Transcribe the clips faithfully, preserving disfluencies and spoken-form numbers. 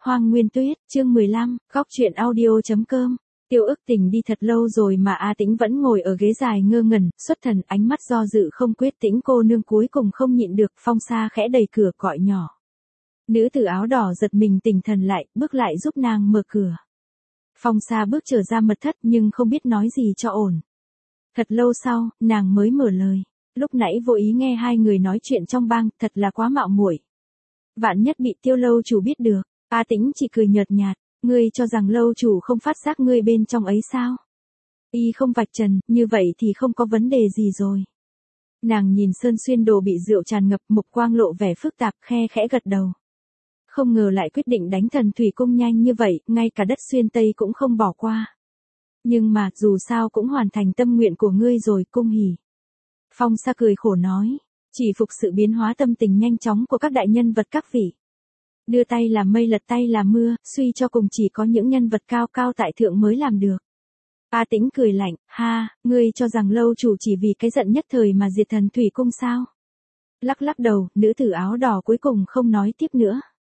Hoang Nguyên Tuyết, chương mười lăm, góc truyện audio.com. Tiêu ức tình đi thật lâu rồi mà A Tĩnh vẫn ngồi ở ghế dài ngơ ngẩn, xuất thần, ánh mắt do dự không quyết. Tĩnh cô nương cuối cùng không nhịn được, Phong Sa khẽ đẩy cửa gọi nhỏ. Nữ tử áo đỏ giật mình tỉnh thần lại, bước lại giúp nàng mở cửa. Phong Sa bước trở ra mật thất nhưng không biết nói gì cho ổn. Thật lâu sau, nàng mới mở lời. Lúc nãy vô ý nghe hai người nói chuyện trong bang, thật là quá mạo muội. Vạn nhất bị Tiêu lâu chủ biết được. A Tĩnh chỉ cười nhợt nhạt, ngươi cho rằng lâu chủ không phát giác ngươi bên trong ấy sao? Y không vạch trần, như vậy thì không có vấn đề gì rồi. Nàng nhìn sơn xuyên đồ bị rượu tràn ngập, mục quang lộ vẻ phức tạp, khe khẽ gật đầu. Không ngờ lại quyết định đánh Thần Thủy Cung nhanh như vậy, ngay cả đất xuyên Tây cũng không bỏ qua. Nhưng mà, dù sao cũng hoàn thành tâm nguyện của ngươi rồi, Cung Hỉ. Phong Sa cười khổ nói, chỉ phục sự biến hóa tâm tình nhanh chóng của các đại nhân vật các vị. Đưa tay làm mây lật tay làm mưa, suy cho cùng chỉ có những nhân vật cao cao tại thượng mới làm được. A Tĩnh cười lạnh, ha, ngươi cho rằng lâu chủ chỉ vì cái giận nhất thời mà diệt Thần Thủy Cung sao? Lắc lắc đầu, nữ tử áo đỏ cuối cùng không nói tiếp nữa.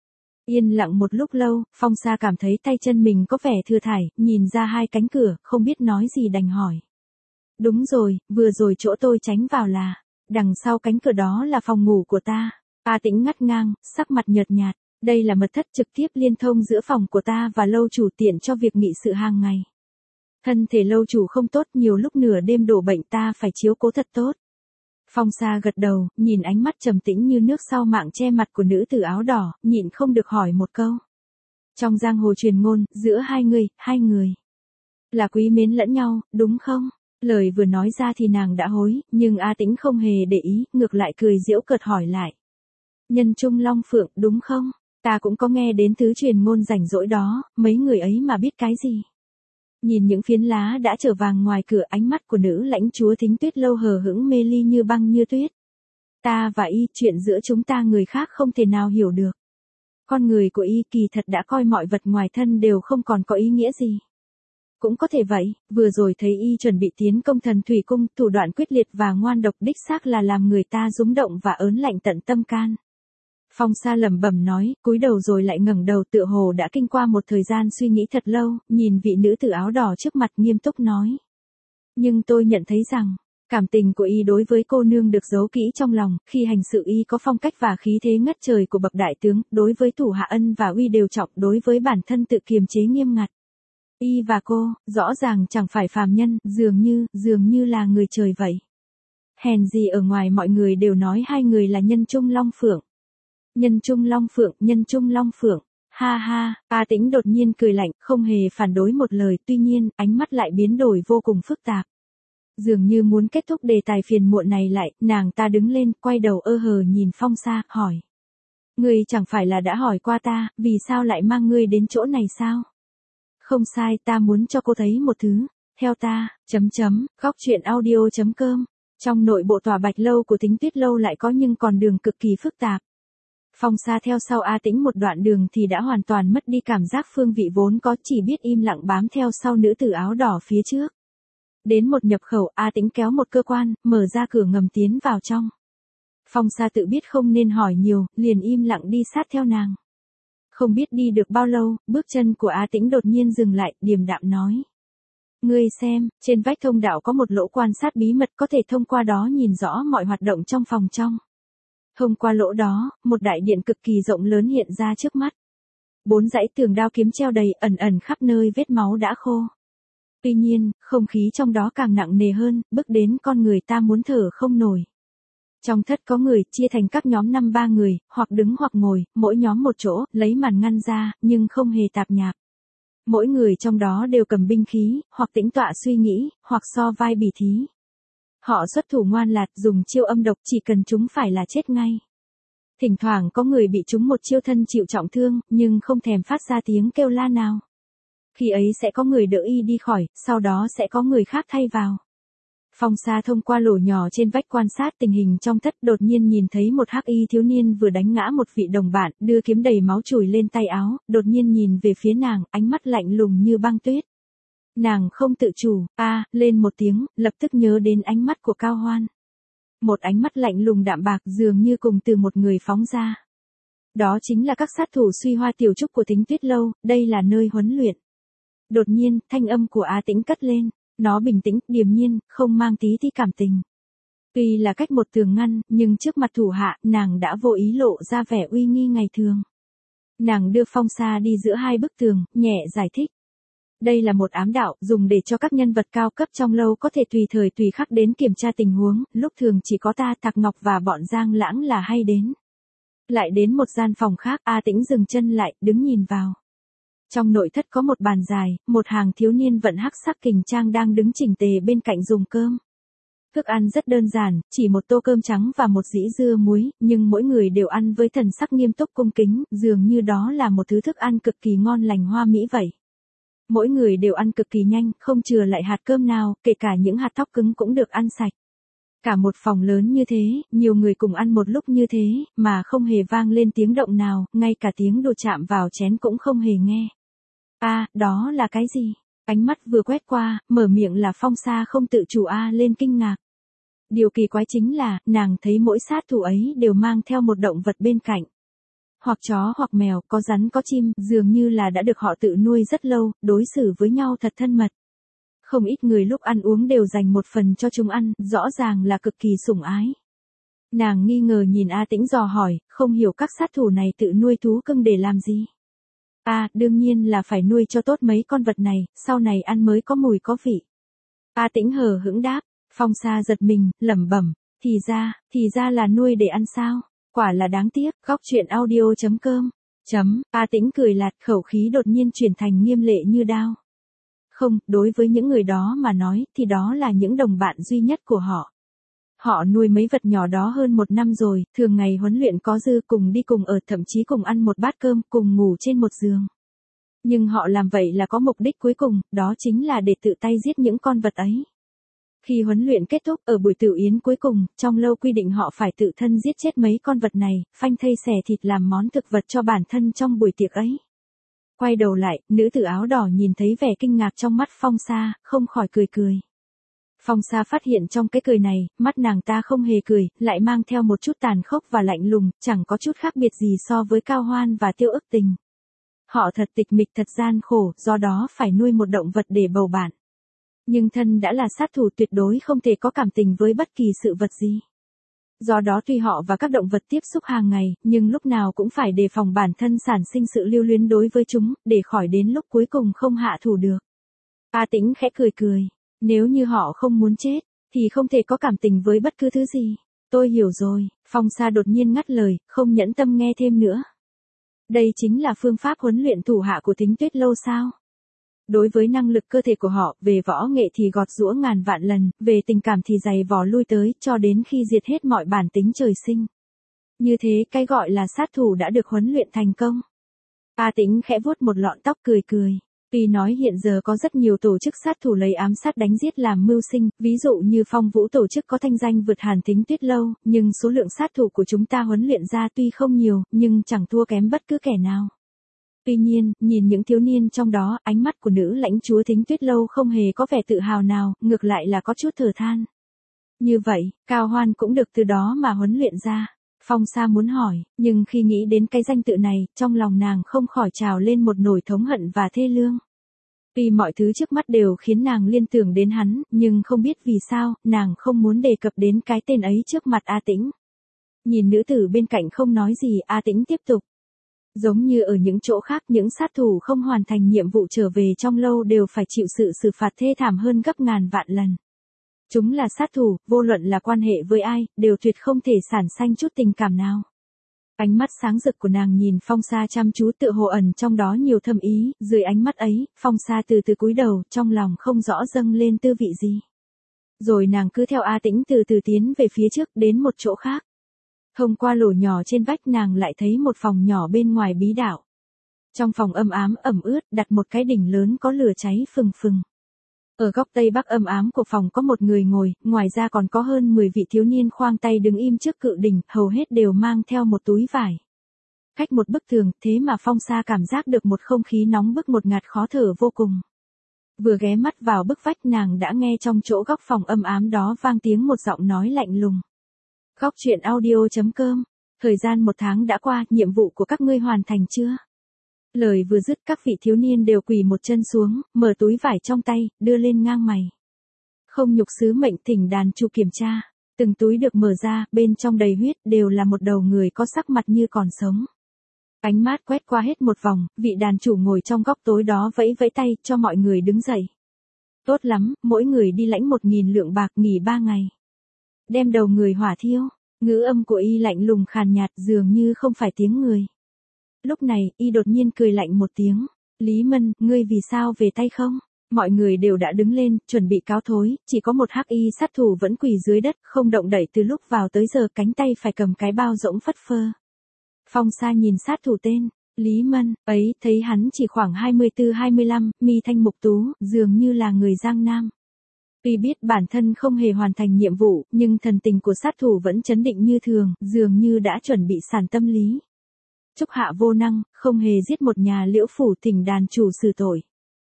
Yên lặng một lúc lâu, Phong Sa cảm thấy tay chân mình có vẻ thưa thải, nhìn ra hai cánh cửa, không biết nói gì đành hỏi. Đúng rồi, vừa rồi chỗ tôi tránh vào là, đằng sau cánh cửa đó là phòng ngủ của ta. A Tĩnh ngắt ngang, sắc mặt nhợt nhạt, đây là mật thất trực tiếp liên thông giữa phòng của ta và lâu chủ, tiện cho việc nghị sự hàng ngày. Thân thể lâu chủ không tốt, nhiều lúc nửa đêm đổ bệnh, ta phải chiếu cố thật tốt. Phong Sa gật đầu, nhìn ánh mắt trầm tĩnh như nước sau mạng che mặt của nữ tử áo đỏ, nhịn không được hỏi một câu. Trong giang hồ truyền ngôn, giữa hai người, hai người là quý mến lẫn nhau, đúng không? Lời vừa nói ra thì nàng đã hối, nhưng A Tĩnh không hề để ý, ngược lại cười giễu cợt hỏi lại. Nhân trung long phượng, đúng không? Ta cũng có nghe đến thứ truyền ngôn rảnh rỗi đó, mấy người ấy mà biết cái gì? Nhìn những phiến lá đã trở vàng ngoài cửa, ánh mắt của nữ lãnh chúa Thính Tuyết Lâu hờ hững mê ly như băng như tuyết. Ta và y, chuyện giữa chúng ta người khác không thể nào hiểu được. Con người của y kỳ thật đã coi mọi vật ngoài thân đều không còn có ý nghĩa gì. Cũng có thể vậy, vừa rồi thấy y chuẩn bị tiến công Thần Thủy Cung, thủ đoạn quyết liệt và ngoan độc đích xác là làm người ta rúng động và ớn lạnh tận tâm can. Phong Sa lẩm bẩm nói, cúi đầu rồi lại ngẩng đầu, tựa hồ đã kinh qua một thời gian suy nghĩ thật lâu, nhìn vị nữ tử áo đỏ trước mặt nghiêm túc nói. Nhưng tôi nhận thấy rằng, cảm tình của y đối với cô nương được giấu kỹ trong lòng, khi hành sự y có phong cách và khí thế ngất trời của bậc đại tướng, đối với thủ hạ ân và uy đều trọng, đối với bản thân tự kiềm chế nghiêm ngặt. Y và cô, rõ ràng chẳng phải phàm nhân, dường như, dường như là người trời vậy. Hèn gì ở ngoài mọi người đều nói hai người là nhân trung long phượng. Nhân trung long phượng, nhân trung long phượng, ha ha. A Tĩnh đột nhiên cười lạnh, không hề phản đối một lời, tuy nhiên, ánh mắt lại biến đổi vô cùng phức tạp. Dường như muốn kết thúc đề tài phiền muộn này lại, nàng ta đứng lên, quay đầu ơ hờ nhìn Phong Sa, hỏi. Ngươi chẳng phải là đã hỏi qua ta, vì sao lại mang ngươi đến chỗ này sao? Không sai, ta muốn cho cô thấy một thứ, theo ta, chấm chấm, góc truyện audio.com. Trong nội bộ tòa Bạch Lâu của Thính Tuyết Lâu lại có nhưng còn đường cực kỳ phức tạp. Phong Sa theo sau A Tĩnh một đoạn đường thì đã hoàn toàn mất đi cảm giác phương vị vốn có, chỉ biết im lặng bám theo sau nữ tử áo đỏ phía trước. Đến một nhập khẩu, A Tĩnh kéo một cơ quan, mở ra cửa ngầm tiến vào trong. Phong Sa tự biết không nên hỏi nhiều, liền im lặng đi sát theo nàng. Không biết đi được bao lâu, bước chân của A Tĩnh đột nhiên dừng lại, điềm đạm nói. Ngươi xem, trên vách thông đạo có một lỗ quan sát bí mật, có thể thông qua đó nhìn rõ mọi hoạt động trong phòng trong. Thông qua lỗ đó, một đại điện cực kỳ rộng lớn hiện ra trước mắt. Bốn dãy tường đao kiếm treo đầy, ẩn ẩn khắp nơi vết máu đã khô. Tuy nhiên, không khí trong đó càng nặng nề hơn, bước đến con người ta muốn thở không nổi. Trong thất có người, chia thành các nhóm năm ba người, hoặc đứng hoặc ngồi, mỗi nhóm một chỗ, lấy màn ngăn ra, nhưng không hề tạp nhạp. Mỗi người trong đó đều cầm binh khí, hoặc tĩnh tọa suy nghĩ, hoặc so vai bỉ thí. Họ xuất thủ ngoan lạt, dùng chiêu âm độc, chỉ cần chúng phải là chết ngay. Thỉnh thoảng có người bị chúng một chiêu thân chịu trọng thương, nhưng không thèm phát ra tiếng kêu la nào. Khi ấy sẽ có người đỡ y đi khỏi, sau đó sẽ có người khác thay vào. Phong Sa thông qua lỗ nhỏ trên vách quan sát tình hình trong thất, đột nhiên nhìn thấy một hắc y thiếu niên vừa đánh ngã một vị đồng bạn, đưa kiếm đầy máu chùi lên tay áo, đột nhiên nhìn về phía nàng, ánh mắt lạnh lùng như băng tuyết. Nàng không tự chủ, a, lên một tiếng, lập tức nhớ đến ánh mắt của Cao Hoan. Một ánh mắt lạnh lùng đạm bạc, dường như cùng từ một người phóng ra. Đó chính là các sát thủ Suy Hoa Tiểu Trúc của Thính Tuyết Lâu, đây là nơi huấn luyện. Đột nhiên, thanh âm của A Tĩnh cất lên, nó bình tĩnh, điềm nhiên, không mang tí tí cảm tình. Tuy là cách một tường ngăn, nhưng trước mặt thủ hạ, nàng đã vô ý lộ ra vẻ uy nghi ngày thường. Nàng đưa Phong Sa đi giữa hai bức tường, nhẹ giải thích. Đây là một ám đạo, dùng để cho các nhân vật cao cấp trong lâu có thể tùy thời tùy khắc đến kiểm tra tình huống, lúc thường chỉ có ta Thạc Ngọc và bọn Giang Lãng là hay đến. Lại đến một gian phòng khác, A Tĩnh dừng chân lại, đứng nhìn vào. Trong nội thất có một bàn dài, một hàng thiếu niên vận hắc sắc kình trang đang đứng chỉnh tề bên cạnh dùng cơm. Thức ăn rất đơn giản, chỉ một tô cơm trắng và một dĩ dưa muối, nhưng mỗi người đều ăn với thần sắc nghiêm túc cung kính, dường như đó là một thứ thức ăn cực kỳ ngon lành hoa mỹ vậy. Mỗi người đều ăn cực kỳ nhanh, không chừa lại hạt cơm nào, kể cả những hạt thóc cứng cũng được ăn sạch. Cả một phòng lớn như thế, nhiều người cùng ăn một lúc như thế, mà không hề vang lên tiếng động nào, ngay cả tiếng đồ chạm vào chén cũng không hề nghe. A, đó là cái gì? Ánh mắt vừa quét qua, mở miệng là Phong Sa không tự chủ A lên kinh ngạc. Điều kỳ quái chính là, nàng thấy mỗi sát thủ ấy đều mang theo một động vật bên cạnh. Hoặc chó hoặc mèo, có rắn có chim, dường như là đã được họ tự nuôi rất lâu, đối xử với nhau thật thân mật. Không ít người lúc ăn uống đều dành một phần cho chúng ăn, rõ ràng là cực kỳ sủng ái. Nàng nghi ngờ nhìn A Tĩnh dò hỏi, không hiểu các sát thủ này tự nuôi thú cưng để làm gì. À, đương nhiên là phải nuôi cho tốt mấy con vật này, sau này ăn mới có mùi có vị. A Tĩnh hờ hững đáp, Phong Sa giật mình, lẩm bẩm, thì ra, thì ra là nuôi để ăn sao, quả là đáng tiếc, góc truyện audio chấm com. Chấm, A Tĩnh cười lạt, khẩu khí đột nhiên chuyển thành nghiêm lệ như đao. Không, đối với những người đó mà nói, thì đó là những đồng bạn duy nhất của họ. Họ nuôi mấy vật nhỏ đó hơn một năm rồi, thường ngày huấn luyện có dư, cùng đi cùng ở, thậm chí cùng ăn một bát cơm, cùng ngủ trên một giường. Nhưng họ làm vậy là có mục đích cuối cùng, đó chính là để tự tay giết những con vật ấy. Khi huấn luyện kết thúc, ở buổi tiểu yến cuối cùng, trong lâu quy định họ phải tự thân giết chết mấy con vật này, phanh thây xẻ thịt làm món thực vật cho bản thân trong buổi tiệc ấy. Quay đầu lại, nữ tử áo đỏ nhìn thấy vẻ kinh ngạc trong mắt Phong Sa, không khỏi cười cười. Phong Sa phát hiện trong cái cười này, mắt nàng ta không hề cười, lại mang theo một chút tàn khốc và lạnh lùng, chẳng có chút khác biệt gì so với Cao Hoan và Tiêu Ức Tình. Họ thật tịch mịch thật gian khổ, do đó phải nuôi một động vật để bầu bạn. Nhưng thân đã là sát thủ tuyệt đối không thể có cảm tình với bất kỳ sự vật gì. Do đó tuy họ và các động vật tiếp xúc hàng ngày, nhưng lúc nào cũng phải đề phòng bản thân sản sinh sự lưu luyến đối với chúng, để khỏi đến lúc cuối cùng không hạ thủ được. A Tĩnh khẽ cười cười, nếu như họ không muốn chết, thì không thể có cảm tình với bất cứ thứ gì. Tôi hiểu rồi, Phong Sa đột nhiên ngắt lời, không nhẫn tâm nghe thêm nữa. Đây chính là phương pháp huấn luyện thủ hạ của Thính Tuyết Lâu sao? Đối với năng lực cơ thể của họ, về võ nghệ thì gọt giũa ngàn vạn lần, về tình cảm thì dày vò lui tới, cho đến khi diệt hết mọi bản tính trời sinh. Như thế, cái gọi là sát thủ đã được huấn luyện thành công. A Tĩnh khẽ vuốt một lọn tóc cười cười. Tuy nói hiện giờ có rất nhiều tổ chức sát thủ lấy ám sát đánh giết làm mưu sinh, ví dụ như Phong Vũ tổ chức có thanh danh vượt hàn Thính Tuyết Lâu, nhưng số lượng sát thủ của chúng ta huấn luyện ra tuy không nhiều, nhưng chẳng thua kém bất cứ kẻ nào. Tuy nhiên, nhìn những thiếu niên trong đó, ánh mắt của nữ lãnh chúa Thính Tuyết Lâu không hề có vẻ tự hào nào, ngược lại là có chút thở than. Như vậy, Cao Hoan cũng được từ đó mà huấn luyện ra. Phong Sa muốn hỏi, nhưng khi nghĩ đến cái danh tự này, trong lòng nàng không khỏi trào lên một nỗi thống hận và thê lương. Tuy mọi thứ trước mắt đều khiến nàng liên tưởng đến hắn, nhưng không biết vì sao, nàng không muốn đề cập đến cái tên ấy trước mặt A Tĩnh. Nhìn nữ tử bên cạnh không nói gì, A Tĩnh tiếp tục. Giống như ở những chỗ khác, những sát thủ không hoàn thành nhiệm vụ trở về trong lâu đều phải chịu sự xử phạt thê thảm hơn gấp ngàn vạn lần. Chúng là sát thủ, vô luận là quan hệ với ai, đều tuyệt không thể sản sanh chút tình cảm nào. Ánh mắt sáng rực của nàng nhìn Phong Sa chăm chú, tựa hồ ẩn trong đó nhiều thâm ý, dưới ánh mắt ấy, Phong Sa từ từ cúi đầu, trong lòng không rõ dâng lên tư vị gì. Rồi nàng cứ theo A Tĩnh từ từ tiến về phía trước, đến một chỗ khác. Thông qua lỗ nhỏ trên vách, nàng lại thấy một phòng nhỏ bên ngoài bí đạo. Trong phòng âm ám ẩm ướt, đặt một cái đỉnh lớn có lửa cháy phừng phừng. Ở góc tây bắc âm ám của phòng có một người ngồi, ngoài ra còn có hơn mười vị thiếu niên khoang tay đứng im trước cự đỉnh, hầu hết đều mang theo một túi vải. Cách một bức tường, thế mà Phong Sa cảm giác được một không khí nóng bức một ngạt khó thở vô cùng. Vừa ghé mắt vào bức vách, nàng đã nghe trong chỗ góc phòng âm ám đó vang tiếng một giọng nói lạnh lùng. Góc truyện audio chấm com Thời gian một tháng đã qua, nhiệm vụ của các ngươi hoàn thành chưa? Lời vừa dứt các vị thiếu niên đều quỳ một chân xuống, mở túi vải trong tay, đưa lên ngang mày. Không nhục sứ mệnh thỉnh đàn chủ kiểm tra. Từng túi được mở ra, bên trong đầy huyết, đều là một đầu người có sắc mặt như còn sống. Ánh mát quét qua hết một vòng, vị đàn chủ ngồi trong góc tối đó vẫy vẫy tay cho mọi người đứng dậy. Tốt lắm, mỗi người đi lãnh một nghìn lượng bạc nghỉ ba ngày. Đem đầu người hỏa thiêu, ngữ âm của y lạnh lùng khàn nhạt dường như không phải tiếng người. Lúc này, y đột nhiên cười lạnh một tiếng. Lý Mân, ngươi vì sao về tay không? Mọi người đều đã đứng lên, chuẩn bị cáo thối, chỉ có một hắc y sát thủ vẫn quỳ dưới đất, không động đậy từ lúc vào tới giờ, cánh tay phải cầm cái bao rỗng phất phơ. Phong Sa nhìn sát thủ tên Lý Mân, ấy, thấy hắn chỉ khoảng hai mươi tư hai mươi lăm, mi thanh mục tú, dường như là người Giang Nam. Tuy biết bản thân không hề hoàn thành nhiệm vụ, nhưng thần tình của sát thủ vẫn trấn định như thường, dường như đã chuẩn bị sẵn tâm lý. Trúc hạ vô năng, không hề giết một nhà Liễu phủ, thỉnh đàn chủ xử tội.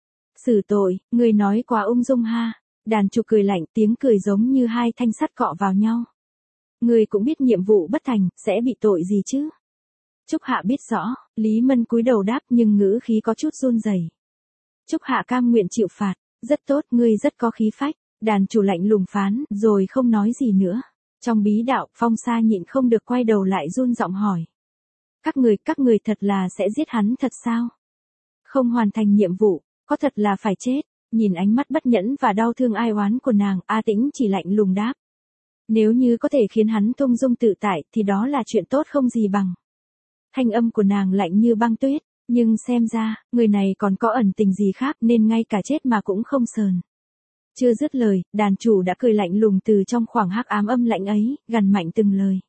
Xử tội, người nói quá ung dung ha. Đàn chủ cười lạnh, tiếng cười giống như hai thanh sắt cọ vào nhau. Người cũng biết nhiệm vụ bất thành, sẽ bị tội gì chứ? Trúc hạ biết rõ, Lý Mân cúi đầu đáp nhưng ngữ khí có chút run rẩy. Trúc hạ cam nguyện chịu phạt, rất tốt, ngươi rất có khí phách. Đàn chủ lạnh lùng phán, rồi không nói gì nữa. Trong bí đạo, Phong Sa nhịn không được quay đầu lại run giọng hỏi. Các người, các người thật là sẽ giết hắn thật sao? Không hoàn thành nhiệm vụ, có thật là phải chết? Nhìn ánh mắt bất nhẫn và đau thương ai oán của nàng, A Tĩnh chỉ lạnh lùng đáp. Nếu như có thể khiến hắn tung dung tự tại, thì đó là chuyện tốt không gì bằng. Thanh âm của nàng lạnh như băng tuyết, nhưng xem ra, người này còn có ẩn tình gì khác nên ngay cả chết mà cũng không sờn. Chưa dứt lời, đàn chủ đã cười lạnh lùng từ trong khoảng hắc ám âm lạnh ấy, gằn mạnh từng lời.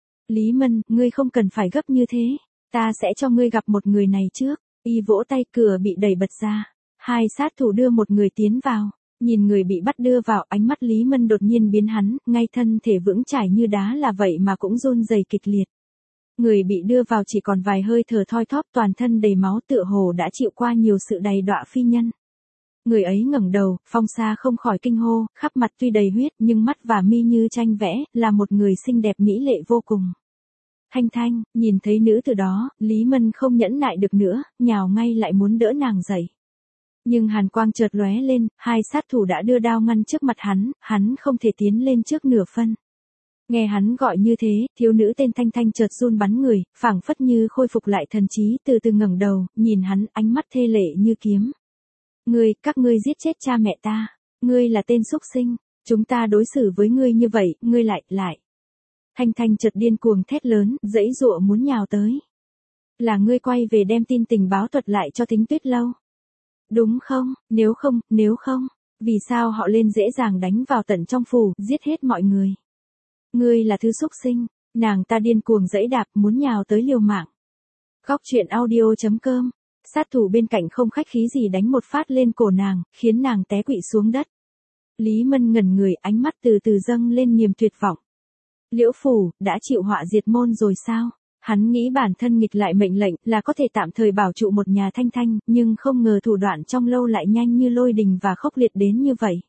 Lý Mân, ngươi không cần phải gấp như thế, ta sẽ cho ngươi gặp một người này trước. Y vỗ tay, cửa bị đẩy bật ra. Hai sát thủ đưa một người tiến vào. Nhìn người bị bắt đưa vào, ánh mắt Lý Mân đột nhiên biến hắn, ngay thân thể vững chãi như đá là vậy mà cũng run rẩy kịch liệt. Người bị đưa vào chỉ còn vài hơi thở thoi thóp, toàn thân đầy máu, tựa hồ đã chịu qua nhiều sự đầy đọa phi nhân. Người ấy ngẩng đầu, Phong Sa không khỏi kinh hô, khắp mặt tuy đầy huyết nhưng mắt và mi như tranh vẽ, là một người xinh đẹp mỹ lệ vô cùng. Thanh Thanh, nhìn thấy nữ tử đó, Lý Mân không nhẫn nại được nữa, nhào ngay lại muốn đỡ nàng dậy. Nhưng hàn quang chợt lóe lên, hai sát thủ đã đưa đao ngăn trước mặt hắn, hắn không thể tiến lên trước nửa phân. Nghe hắn gọi như thế, thiếu nữ tên Thanh Thanh chợt run bắn người, phảng phất như khôi phục lại thần trí, từ từ ngẩng đầu, nhìn hắn, ánh mắt thê lệ như kiếm. Ngươi, các ngươi giết chết cha mẹ ta, ngươi là tên súc sinh, chúng ta đối xử với ngươi như vậy, ngươi lại, lại. Thanh Thanh chợt điên cuồng thét lớn, giãy giụa muốn nhào tới. Là ngươi quay về đem tin tình báo thuật lại cho Thính Tuyết Lâu. Đúng không, nếu không, nếu không, vì sao họ lên dễ dàng đánh vào tận trong phủ, giết hết mọi người. Ngươi là thứ súc sinh, nàng ta điên cuồng giãy đạp muốn nhào tới liều mạng. Góc truyện audio chấm com, sát thủ bên cạnh không khách khí gì đánh một phát lên cổ nàng, khiến nàng té quỵ xuống đất. Lý Mân ngẩn người, ánh mắt từ từ dâng lên niềm tuyệt vọng. Liễu phủ, đã chịu họa diệt môn rồi sao? Hắn nghĩ bản thân nghịch lại mệnh lệnh là có thể tạm thời bảo trụ một nhà Thanh Thanh, nhưng không ngờ thủ đoạn trong lâu lại nhanh như lôi đình và khốc liệt đến như vậy.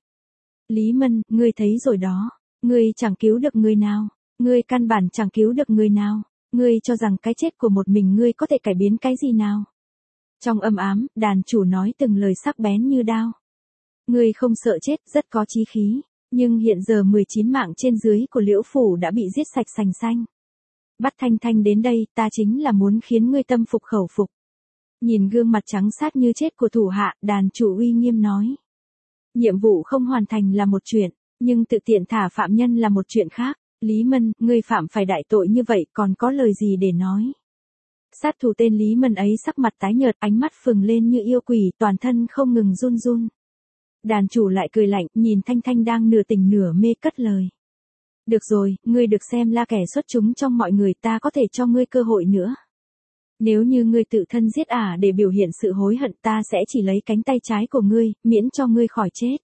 Lý Mân, ngươi thấy rồi đó, ngươi chẳng cứu được người nào, ngươi căn bản chẳng cứu được người nào, ngươi cho rằng cái chết của một mình ngươi có thể cải biến cái gì nào? Trong âm ám, đàn chủ nói từng lời sắc bén như đao. Ngươi không sợ chết, rất có chí khí. Nhưng hiện giờ mười chín mạng trên dưới của Liễu phủ đã bị giết sạch sành xanh. Bắt Thanh Thanh đến đây, ta chính là muốn khiến ngươi tâm phục khẩu phục. Nhìn gương mặt trắng sát như chết của thủ hạ, đàn chủ uy nghiêm nói. Nhiệm vụ không hoàn thành là một chuyện, nhưng tự tiện thả phạm nhân là một chuyện khác. Lý Mân, ngươi phạm phải đại tội như vậy, còn có lời gì để nói? Sát thủ tên Lý Mân ấy sắc mặt tái nhợt, ánh mắt phừng lên như yêu quỷ, toàn thân không ngừng run run. Đàn chủ lại cười lạnh, nhìn Thanh Thanh đang nửa tỉnh nửa mê cất lời. Được rồi, ngươi được xem là kẻ xuất chúng trong mọi người, ta có thể cho ngươi cơ hội nữa. Nếu như ngươi tự thân giết ả để biểu hiện sự hối hận, ta sẽ chỉ lấy cánh tay trái của ngươi, miễn cho ngươi khỏi chết.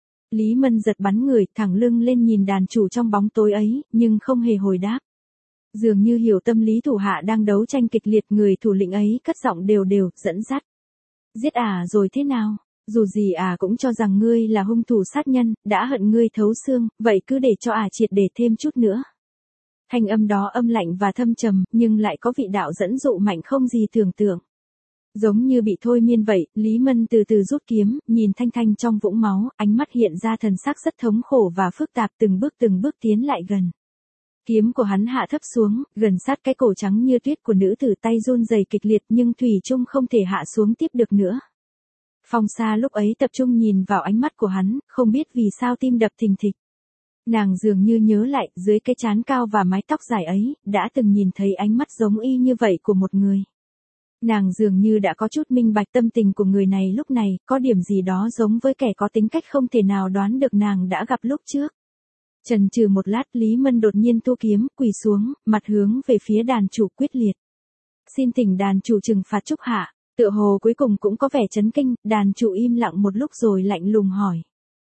Lý Mân giật bắn người, thẳng lưng lên nhìn đàn chủ trong bóng tối ấy, nhưng không hề hồi đáp. Dường như hiểu tâm lý thủ hạ đang đấu tranh kịch liệt, người thủ lĩnh ấy cất giọng đều đều, dẫn dắt. Giết ả rồi thế nào? Dù gì ả cũng cho rằng ngươi là hung thủ sát nhân, đã hận ngươi thấu xương, vậy cứ để cho ả triệt để thêm chút nữa. Thanh âm đó âm lạnh và thâm trầm, nhưng lại có vị đạo dẫn dụ mạnh không gì tưởng tượng. Giống như bị thôi miên vậy, Lý Mân từ từ rút kiếm, nhìn Thanh Thanh trong vũng máu, ánh mắt hiện ra thần sắc rất thống khổ và phức tạp, từng bước từng bước tiến lại gần. Kiếm của hắn hạ thấp xuống, gần sát cái cổ trắng như tuyết của nữ tử, tay run rẩy kịch liệt nhưng thủy chung không thể hạ xuống tiếp được nữa. Phong Sa lúc ấy tập trung nhìn vào ánh mắt của hắn, không biết vì sao tim đập thình thịch. Nàng dường như nhớ lại, dưới cái trán cao và mái tóc dài ấy, đã từng nhìn thấy ánh mắt giống y như vậy của một người. Nàng dường như đã có chút minh bạch tâm tình của người này lúc này, có điểm gì đó giống với kẻ có tính cách không thể nào đoán được nàng đã gặp lúc trước. Chần chừ một lát, Lý Mân đột nhiên thu kiếm, quỳ xuống, mặt hướng về phía đàn chủ quyết liệt. Xin thỉnh đàn chủ trừng phạt Trúc Hạ. Tựa hồ cuối cùng cũng có vẻ chấn kinh, đàn chủ im lặng một lúc rồi lạnh lùng hỏi.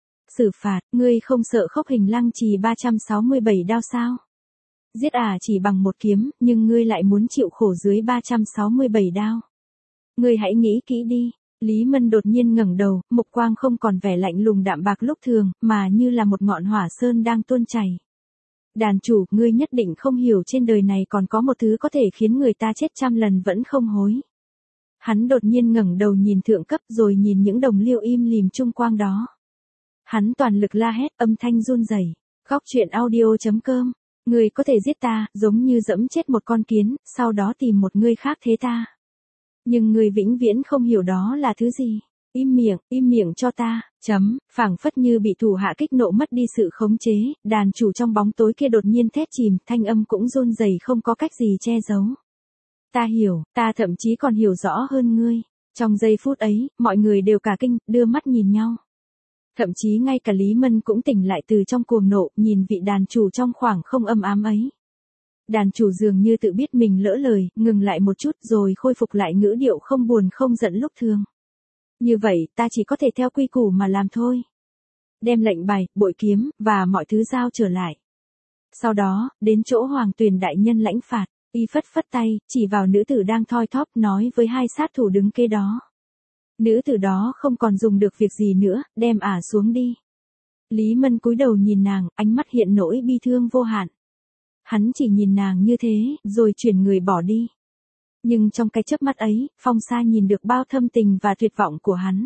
Xử phạt, ngươi không sợ Khốc Hình Lăng Trì ba trăm sáu mươi bảy đao sao? Giết à chỉ bằng một kiếm, nhưng ngươi lại muốn chịu khổ dưới ba trăm sáu mươi bảy đao. Ngươi hãy nghĩ kỹ đi. Lý Mân đột nhiên ngẩng đầu, mục quang không còn vẻ lạnh lùng đạm bạc lúc thường, mà như là một ngọn hỏa sơn đang tuôn chảy. Đàn chủ, ngươi nhất định không hiểu trên đời này còn có một thứ có thể khiến người ta chết trăm lần vẫn không hối. Hắn đột nhiên ngẩng đầu nhìn thượng cấp rồi nhìn những đồng liêu im lìm chung quang đó. Hắn toàn lực la hét, âm thanh run rẩy. Góc truyện audio chấm com. Ngươi có thể giết ta, giống như dẫm chết một con kiến, sau đó tìm một người khác thế ta. Nhưng ngươi vĩnh viễn không hiểu đó là thứ gì. Im miệng, im miệng cho ta, chấm, phảng phất như bị thủ hạ kích nộ mất đi sự khống chế, đàn chủ trong bóng tối kia đột nhiên thét chìm, thanh âm cũng run rẩy không có cách gì che giấu. Ta hiểu, ta thậm chí còn hiểu rõ hơn ngươi. Trong giây phút ấy, mọi người đều cả kinh, đưa mắt nhìn nhau. Thậm chí ngay cả Lý Mân cũng tỉnh lại từ trong cuồng nộ, nhìn vị đàn chủ trong khoảng không âm ám ấy. Đàn chủ dường như tự biết mình lỡ lời, ngừng lại một chút rồi khôi phục lại ngữ điệu không buồn không giận lúc thường. Như vậy, ta chỉ có thể theo quy củ mà làm thôi. Đem lệnh bài, bội kiếm, và mọi thứ giao trở lại. Sau đó, đến chỗ Hoàng Tuyền đại nhân lãnh phạt, y phất phất tay, chỉ vào nữ tử đang thoi thóp nói với hai sát thủ đứng kế đó. Nữ tử đó không còn dùng được việc gì nữa, đem ả xuống đi. Lý Mân cúi đầu nhìn nàng, ánh mắt hiện nỗi bi thương vô hạn. Hắn chỉ nhìn nàng như thế, rồi chuyển người bỏ đi. Nhưng trong cái chớp mắt ấy, Phong Sa nhìn được bao thâm tình và tuyệt vọng của hắn.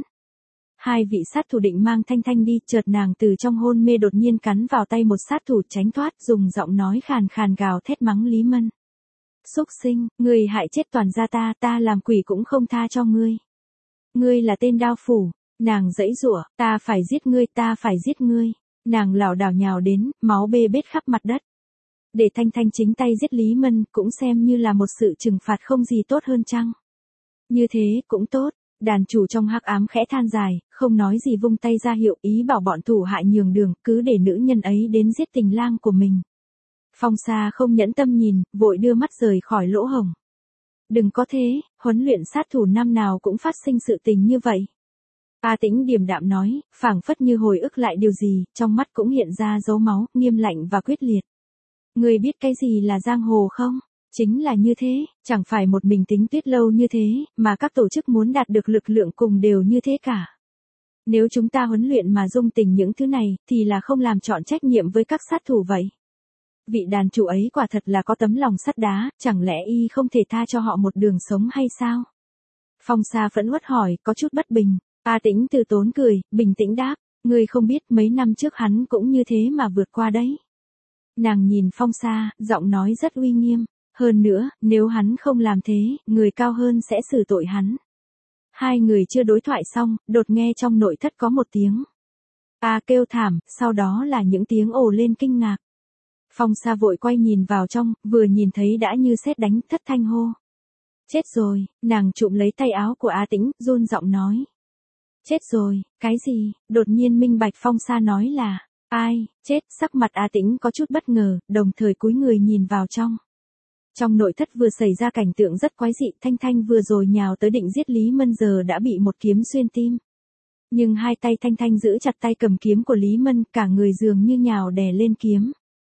Hai vị sát thủ định mang Thanh Thanh đi, chợt nàng từ trong hôn mê đột nhiên cắn vào tay một sát thủ tránh thoát, dùng giọng nói khàn khàn gào thét mắng Lý Mân. Xúc sinh, ngươi hại chết toàn gia ta, ta làm quỷ cũng không tha cho ngươi. Ngươi là tên đao phủ, nàng giãy giụa, ta phải giết ngươi, ta phải giết ngươi. Nàng lảo đảo nhào đến, máu bê bết khắp mặt đất. Để Thanh Thanh chính tay giết Lý Mân cũng xem như là một sự trừng phạt không gì tốt hơn chăng? Như thế cũng tốt. Đàn chủ trong hắc ám khẽ than dài, không nói gì vung tay ra hiệu ý bảo bọn thủ hạ nhường đường, cứ để nữ nhân ấy đến giết tình lang của mình. Phong Sa không nhẫn tâm nhìn, vội đưa mắt rời khỏi lỗ hổng. Đừng có thế, huấn luyện sát thủ năm nào cũng phát sinh sự tình như vậy. A Tĩnh điềm đạm nói, phảng phất như hồi ức lại điều gì, trong mắt cũng hiện ra dấu máu, nghiêm lạnh và quyết liệt. Ngươi biết cái gì là giang hồ không? Chính là như thế, chẳng phải một mình Tính Tuyết lâu như thế, mà các tổ chức muốn đạt được lực lượng cùng đều như thế cả. Nếu chúng ta huấn luyện mà dung tình những thứ này, thì là không làm trọn trách nhiệm với các sát thủ vậy. Vị đàn chủ ấy quả thật là có tấm lòng sắt đá, chẳng lẽ y không thể tha cho họ một đường sống hay sao? Phong Sa phẫn uất hỏi, có chút bất bình. A Tĩnh từ tốn cười, bình tĩnh đáp, ngươi không biết mấy năm trước hắn cũng như thế mà vượt qua đấy. Nàng nhìn Phong Sa, giọng nói rất uy nghiêm. Hơn nữa, nếu hắn không làm thế, người cao hơn sẽ xử tội hắn. Hai người chưa đối thoại xong, đột nghe trong nội thất có một tiếng. A kêu thảm, sau đó là những tiếng ồ lên kinh ngạc. Phong Sa vội quay nhìn vào trong, vừa nhìn thấy đã như sét đánh, thất thanh hô. Chết rồi, nàng trụm lấy tay áo của A Tĩnh, run giọng nói. Chết rồi, cái gì? Đột nhiên minh bạch Phong Sa nói là, ai, chết, sắc mặt A Tĩnh có chút bất ngờ, đồng thời cúi người nhìn vào trong. Trong nội thất vừa xảy ra cảnh tượng rất quái dị, Thanh Thanh vừa rồi nhào tới định giết Lý Mân giờ đã bị một kiếm xuyên tim. Nhưng hai tay Thanh Thanh giữ chặt tay cầm kiếm của Lý Mân, cả người dường như nhào đè lên kiếm.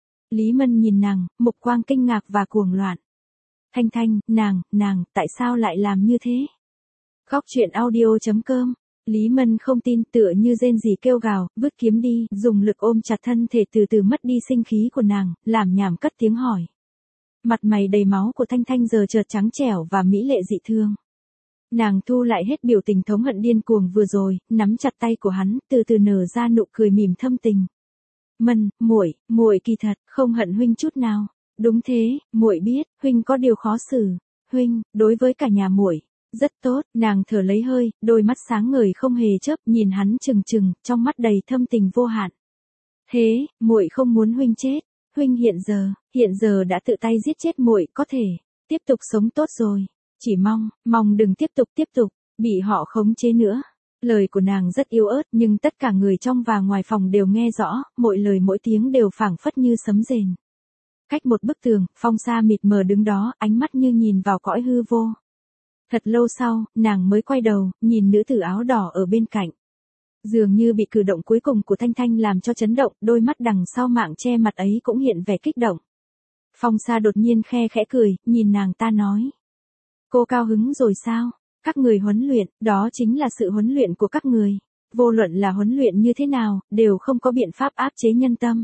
Lý Mân nhìn nàng, mục quang kinh ngạc và cuồng loạn. Thanh Thanh, nàng, nàng, tại sao lại làm như thế? Góc truyện audio chấm com Lý Mân không tin, tựa như rên rỉ kêu gào, vứt kiếm đi, dùng lực ôm chặt thân thể từ từ mất đi sinh khí của nàng, làm nhảm cất tiếng hỏi. Mặt mày đầy máu của Thanh Thanh giờ chợt trắng trẻo và mỹ lệ dị thương. Nàng thu lại hết biểu tình thống hận điên cuồng vừa rồi, nắm chặt tay của hắn, từ từ nở ra nụ cười mỉm thâm tình. Mân, muội, muội kỳ thật không hận huynh chút nào. Đúng thế, muội biết, huynh có điều khó xử. Huynh, đối với cả nhà muội, rất tốt. Nàng thở lấy hơi, đôi mắt sáng ngời không hề chớp, nhìn hắn trừng trừng, trong mắt đầy thâm tình vô hạn. Thế, muội không muốn huynh chết. Huynh hiện giờ, hiện giờ đã tự tay giết chết muội, có thể tiếp tục sống tốt rồi. Chỉ mong, mong đừng tiếp tục tiếp tục bị họ khống chế nữa. Lời của nàng rất yếu ớt, nhưng tất cả người trong và ngoài phòng đều nghe rõ, mỗi lời mỗi tiếng đều phảng phất như sấm rền. Cách một bức tường, Phong Sa mịt mờ đứng đó, ánh mắt như nhìn vào cõi hư vô. Thật lâu sau, nàng mới quay đầu, nhìn nữ tử áo đỏ ở bên cạnh. Dường như bị cử động cuối cùng của Thanh Thanh làm cho chấn động, đôi mắt đằng sau mạng che mặt ấy cũng hiện vẻ kích động. Phong Sa đột nhiên khe khẽ cười, nhìn nàng ta nói. Cô cao hứng rồi sao? Các người huấn luyện, đó chính là sự huấn luyện của các người. Vô luận là huấn luyện như thế nào, đều không có biện pháp áp chế nhân tâm.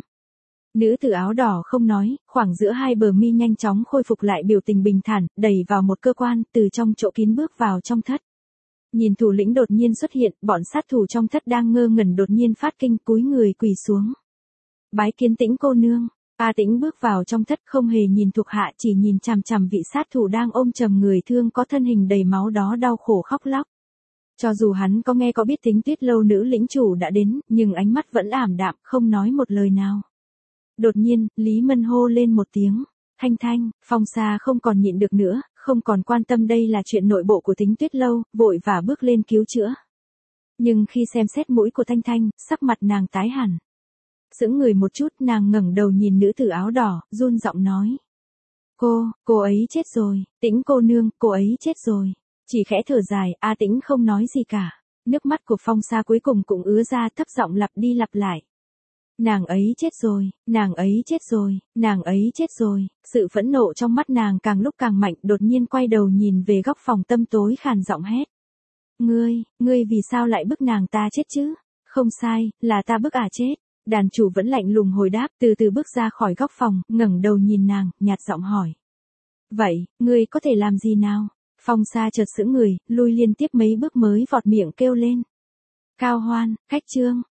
Nữ tử áo đỏ không nói, khoảng giữa hai bờ mi nhanh chóng khôi phục lại biểu tình bình thản, đẩy vào một cơ quan, từ trong chỗ kín bước vào trong thất. Nhìn thủ lĩnh đột nhiên xuất hiện, bọn sát thủ trong thất đang ngơ ngẩn đột nhiên phát kinh, cúi người quỳ xuống. Bái kiến Tĩnh cô nương. A Tĩnh bước vào trong thất không hề nhìn thuộc hạ, chỉ nhìn chằm chằm vị sát thủ đang ôm chầm người thương có thân hình đầy máu đó đau khổ khóc lóc. Cho dù hắn có nghe có biết Tính Tuyết Lâu nữ lĩnh chủ đã đến, nhưng ánh mắt vẫn ảm đạm, không nói một lời nào. Đột nhiên, Lý Mân hô lên một tiếng. Thanh Thanh. Phong Sa không còn nhịn được nữa, không còn quan tâm đây là chuyện nội bộ của Tính Tuyết Lâu, vội vã bước lên cứu chữa. Nhưng khi xem xét mũi của Thanh Thanh, sắc mặt nàng tái hẳn. Sững người một chút, nàng ngẩng đầu nhìn nữ tử áo đỏ, run giọng nói. Cô, cô ấy chết rồi. Tĩnh cô nương, cô ấy chết rồi. Chỉ khẽ thở dài, A Tĩnh không nói gì cả. Nước mắt của Phong Sa cuối cùng cũng ứa ra, thấp giọng lặp đi lặp lại. Nàng ấy chết rồi, nàng ấy chết rồi, nàng ấy chết rồi. Sự phẫn nộ trong mắt nàng càng lúc càng mạnh, đột nhiên quay đầu nhìn về góc phòng tăm tối khàn giọng hét. Ngươi, ngươi vì sao lại bức nàng ta chết chứ? Không sai, là ta bức ả chết. Đàn chủ vẫn lạnh lùng hồi đáp, từ từ bước ra khỏi góc phòng, ngẩng đầu nhìn nàng, nhạt giọng hỏi. Vậy, ngươi có thể làm gì nào? Phong Sa chợt sững người, lui liên tiếp mấy bước mới vọt miệng kêu lên. Cao Hoan, Khách Trương.